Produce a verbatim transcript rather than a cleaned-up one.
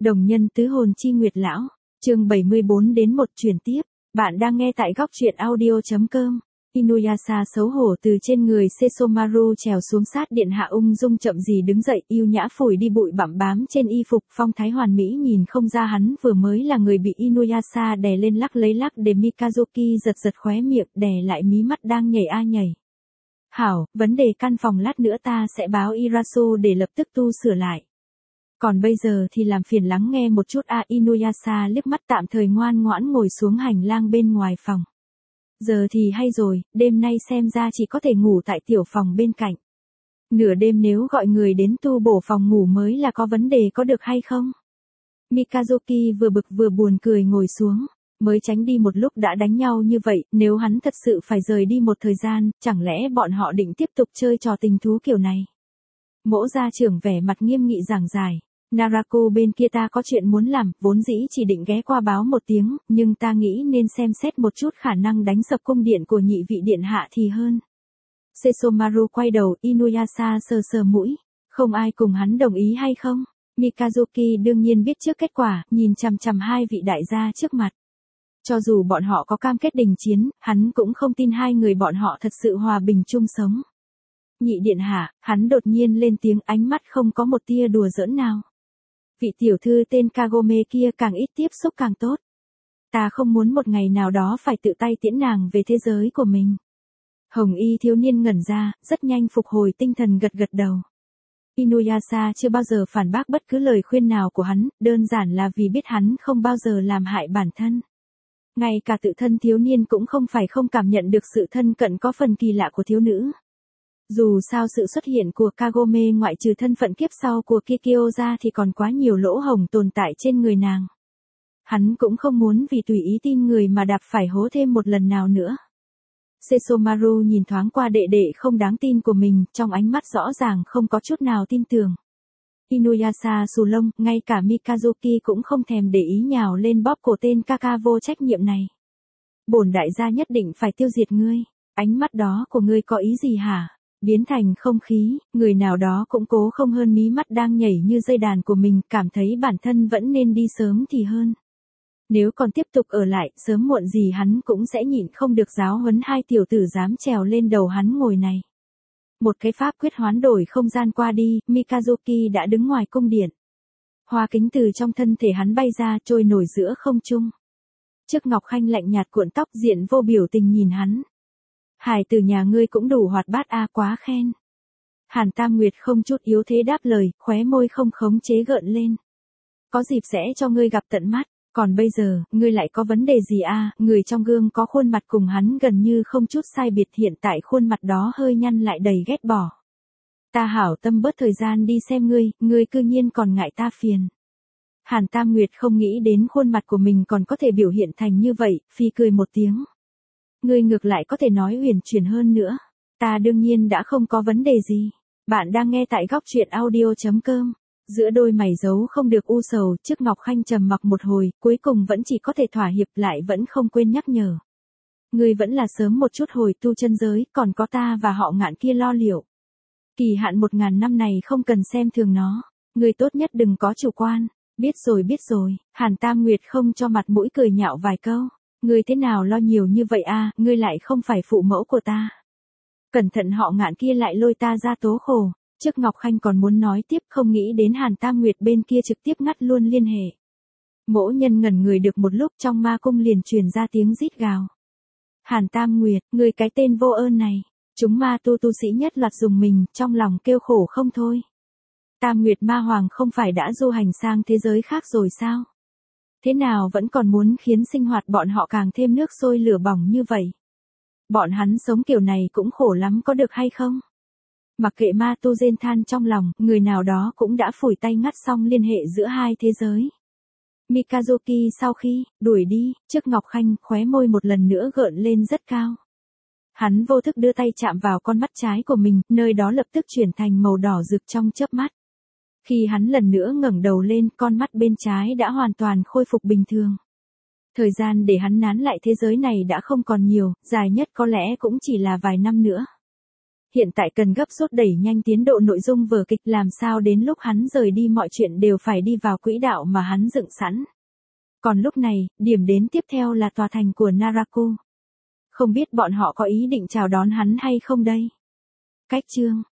Đồng nhân tứ hồn chi nguyệt lão, chương bảy mươi bốn đến một chuyển tiếp, bạn đang nghe tại góc truyện audio.com. Inuyasha xấu hổ từ trên người Sesomaru trèo xuống sát điện hạ ung dung chậm gì đứng dậy, yêu nhã phủi đi bụi bặm bám trên y phục, phong thái hoàn mỹ nhìn không ra hắn vừa mới là người bị Inuyasha đè lên lắc lấy lắc để Mikazuki giật giật khóe miệng, đè lại mí mắt đang nhảy a nhảy. Hảo, vấn đề căn phòng lát nữa ta sẽ báo Irasu để lập tức tu sửa lại. Còn bây giờ thì làm phiền lắng nghe một chút a. Inuyasha liếc mắt tạm thời ngoan ngoãn ngồi xuống hành lang bên ngoài phòng. Giờ thì hay rồi, đêm nay xem ra chỉ có thể ngủ tại tiểu phòng bên cạnh. Nửa đêm nếu gọi người đến tu bổ phòng ngủ mới là có vấn đề có được hay không? Mikazuki vừa bực vừa buồn cười ngồi xuống. Mới tránh đi một lúc đã đánh nhau như vậy, nếu hắn thật sự phải rời đi một thời gian, chẳng lẽ bọn họ định tiếp tục chơi trò tình thú kiểu này? Mỗ gia trưởng vẻ mặt nghiêm nghị giảng giải. Narako bên kia ta có chuyện muốn làm, vốn dĩ chỉ định ghé qua báo một tiếng, nhưng ta nghĩ nên xem xét một chút khả năng đánh sập cung điện của nhị vị điện hạ thì hơn. Sesomaru quay đầu, Inuyasha sờ sờ mũi, không ai cùng hắn đồng ý hay không? Mikazuki đương nhiên biết trước kết quả, nhìn chằm chằm hai vị đại gia trước mặt. Cho dù bọn họ có cam kết đình chiến, hắn cũng không tin hai người bọn họ thật sự hòa bình chung sống. Nhị điện hạ, hắn đột nhiên lên tiếng, ánh mắt không có một tia đùa giỡn nào. Vị tiểu thư tên Kagome kia càng ít tiếp xúc càng tốt. Ta không muốn một ngày nào đó phải tự tay tiễn nàng về thế giới của mình. Hồng y thiếu niên ngẩn ra, rất nhanh phục hồi tinh thần gật gật đầu. Inuyasha chưa bao giờ phản bác bất cứ lời khuyên nào của hắn, đơn giản là vì biết hắn không bao giờ làm hại bản thân. Ngay cả tự thân thiếu niên cũng không phải không cảm nhận được sự thân cận có phần kỳ lạ của thiếu nữ. Dù sao sự xuất hiện của Kagome ngoại trừ thân phận kiếp sau của Kikyo ra thì còn quá nhiều lỗ hổng tồn tại trên người nàng. Hắn cũng không muốn vì tùy ý tin người mà đạp phải hố thêm một lần nào nữa. Sesomaru nhìn thoáng qua đệ đệ không đáng tin của mình, trong ánh mắt rõ ràng không có chút nào tin tưởng. Inuyasha xù lông, ngay cả Mikazuki cũng không thèm để ý nhào lên bóp cổ tên Kaka vô trách nhiệm này. Bổn đại gia nhất định phải tiêu diệt ngươi, ánh mắt đó của ngươi có ý gì hả? Biến thành không khí, người nào đó cũng cố không hơn mí mắt đang nhảy như dây đàn của mình, cảm thấy bản thân vẫn nên đi sớm thì hơn. Nếu còn tiếp tục ở lại, sớm muộn gì hắn cũng sẽ nhịn không được giáo huấn hai tiểu tử dám trèo lên đầu hắn ngồi này. Một cái pháp quyết hoán đổi không gian qua đi, Mikazuki đã đứng ngoài cung điện. Hoa kính từ trong thân thể hắn bay ra, trôi nổi giữa không trung. Trước Ngọc Khanh lạnh nhạt cuộn tóc, diện vô biểu tình nhìn hắn. Hải tử nhà ngươi cũng đủ hoạt bát a, quá khen. Hàn Tam Nguyệt không chút yếu thế đáp lời, khóe môi không khống chế gợn lên. Có dịp sẽ cho ngươi gặp tận mắt, còn bây giờ, ngươi lại có vấn đề gì a? Người trong gương có khuôn mặt cùng hắn gần như không chút sai biệt, hiện tại khuôn mặt đó hơi nhăn lại đầy ghét bỏ. Ta hảo tâm bớt thời gian đi xem ngươi, ngươi cư nhiên còn ngại ta phiền. Hàn Tam Nguyệt không nghĩ đến khuôn mặt của mình còn có thể biểu hiện thành như vậy, phi cười một tiếng. Ngươi ngược lại có thể nói uyển chuyển hơn nữa. Ta đương nhiên đã không có vấn đề gì. Bạn đang nghe tại góc truyện audio.com. Giữa đôi mày giấu không được u sầu, trước Ngọc Khanh trầm mặc một hồi, cuối cùng vẫn chỉ có thể thỏa hiệp, lại vẫn không quên nhắc nhở. Ngươi vẫn là sớm một chút hồi tu chân giới, còn có ta và họ Ngạn kia lo liệu. Kỳ hạn một ngàn năm này không cần xem thường nó. Ngươi tốt nhất đừng có chủ quan. Biết rồi biết rồi. Hàn Tam Nguyệt không cho mặt mũi cười nhạo vài câu. Ngươi thế nào lo nhiều như vậy a? Ngươi lại không phải phụ mẫu của ta. Cẩn thận họ Ngạn kia lại lôi ta ra tố khổ. Trước Ngọc Khanh còn muốn nói tiếp, không nghĩ đến Hàn Tam Nguyệt bên kia trực tiếp ngắt luôn liên hệ. Mỗ nhân ngẩn người được một lúc, trong ma cung liền truyền ra tiếng rít gào. Hàn Tam Nguyệt, ngươi cái tên vô ơn này. Chúng ma tu tu sĩ nhất loạt dùng mình, trong lòng kêu khổ không thôi. Tam Nguyệt ma hoàng không phải đã du hành sang thế giới khác rồi sao? Thế nào vẫn còn muốn khiến sinh hoạt bọn họ càng thêm nước sôi lửa bỏng như vậy? Bọn hắn sống kiểu này cũng khổ lắm có được hay không? Mặc kệ ma tu rên than trong lòng, người nào đó cũng đã phủi tay ngắt xong liên hệ giữa hai thế giới. Mikazuki sau khi đuổi đi, trước Ngọc Khanh khóe môi một lần nữa gợn lên rất cao. Hắn vô thức đưa tay chạm vào con mắt trái của mình, nơi đó lập tức chuyển thành màu đỏ rực trong chớp mắt. Khi hắn lần nữa ngẩng đầu lên, con mắt bên trái đã hoàn toàn khôi phục bình thường. Thời gian để hắn nán lại thế giới này đã không còn nhiều, dài nhất có lẽ cũng chỉ là vài năm nữa. Hiện tại cần gấp rút đẩy nhanh tiến độ nội dung vở kịch làm sao đến lúc hắn rời đi mọi chuyện đều phải đi vào quỹ đạo mà hắn dựng sẵn. Còn lúc này, điểm đến tiếp theo là tòa thành của Naraku. Không biết bọn họ có ý định chào đón hắn hay không đây? Cách chương